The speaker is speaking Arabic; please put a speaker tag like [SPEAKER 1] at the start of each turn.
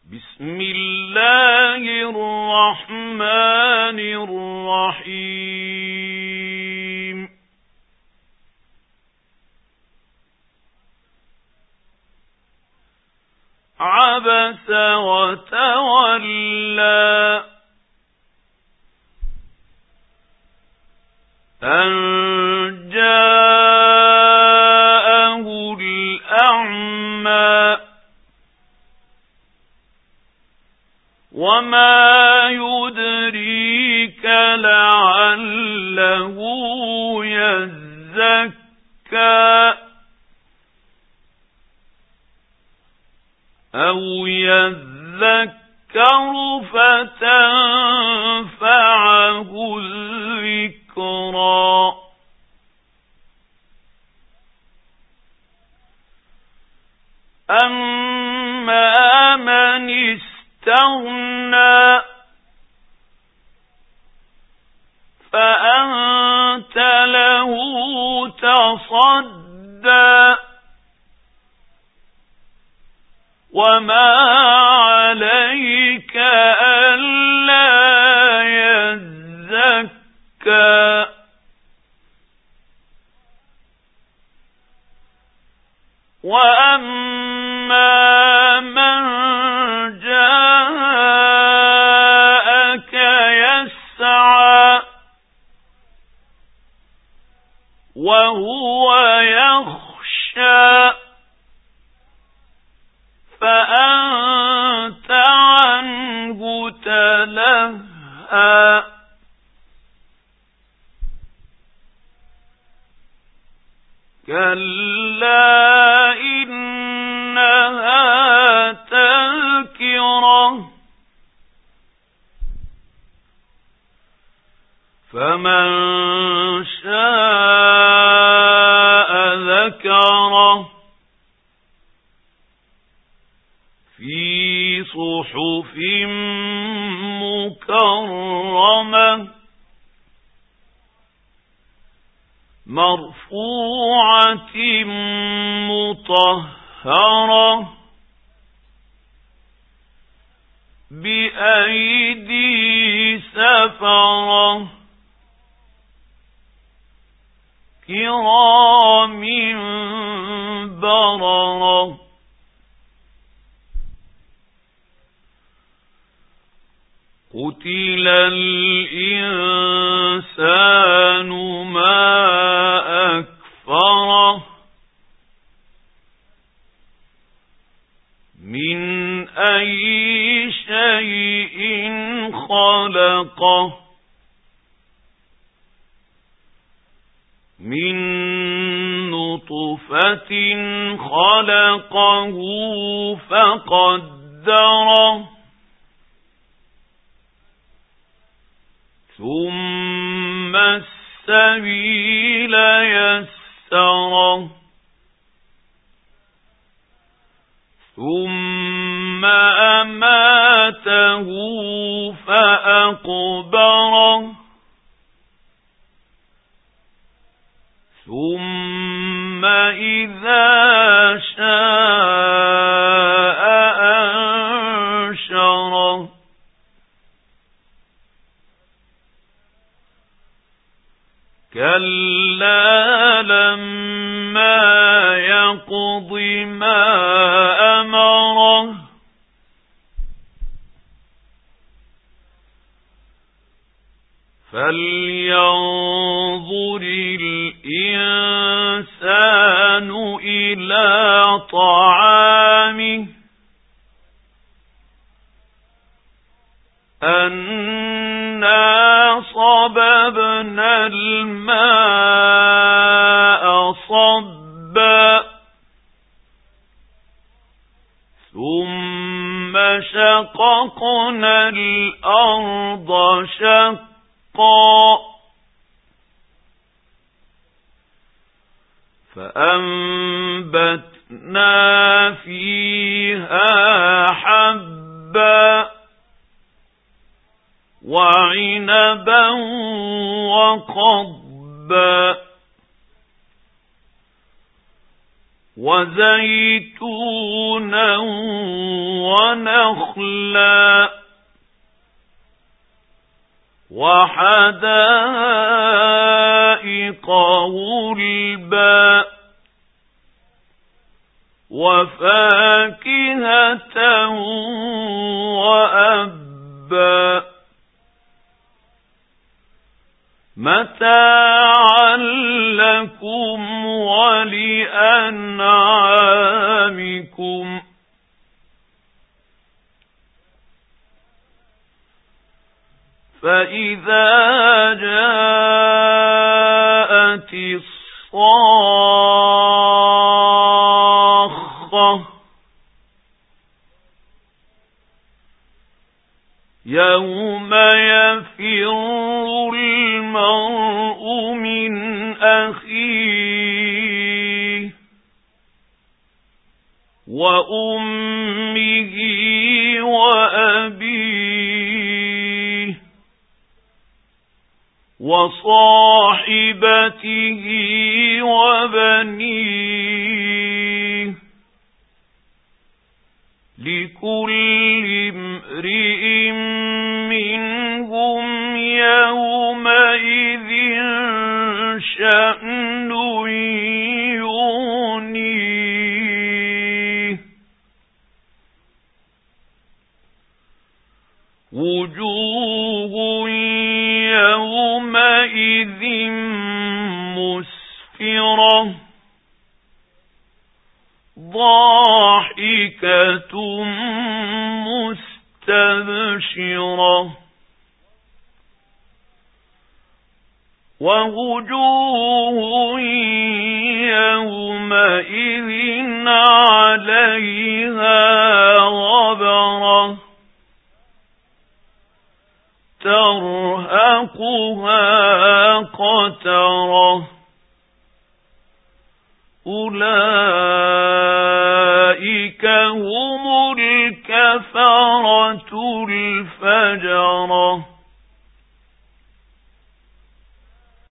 [SPEAKER 1] بسم الله الرحمن الرحيم عبس وتولى أن جاءه الأعمى وما يدريك لعله يزكى أو يذكر فتنفعه الذكرى أما من استغنى فأنت له تصدى وما عليك ألا يزكى وأما من جاءك يسعى وهو يخشى فأنت عنه تلهى كلا إنها تذكرة فمن شاء ذكره في صحف مكرمة مرفوعة مطهرة بأيدي سفرة كرام بررة قتل الإنسان ما أكفره من أي شيء خلقه من نطفة خلقه فقدره ثم السبيل يسره ثم أماته فأقبره ثم إذا شاء أنشره كلا لما يقض ما أمره فلينظر الإنسان إلى طعامه أنا صببنا الماء صبا ثم شققنا الأرض شقا فأنبتنا فيها حبا وعنبا وقضبا وزيتونا ونخلا وحدائق غلبا وفاكهة وأبا متاعا لكم ولأنعامكم فإذا جاءت الصاخة يوم يفر المرء من أخيه وأمه وأبيه وصاحبته وبنيه لكل امرئ منهم يومئذ شأن يغنيه وجوه يومئذ مسفرة ضاحكة مستبشرة ووجوه يومئذ عليها غبرة ترهقها قترة أولئك هم الكفرة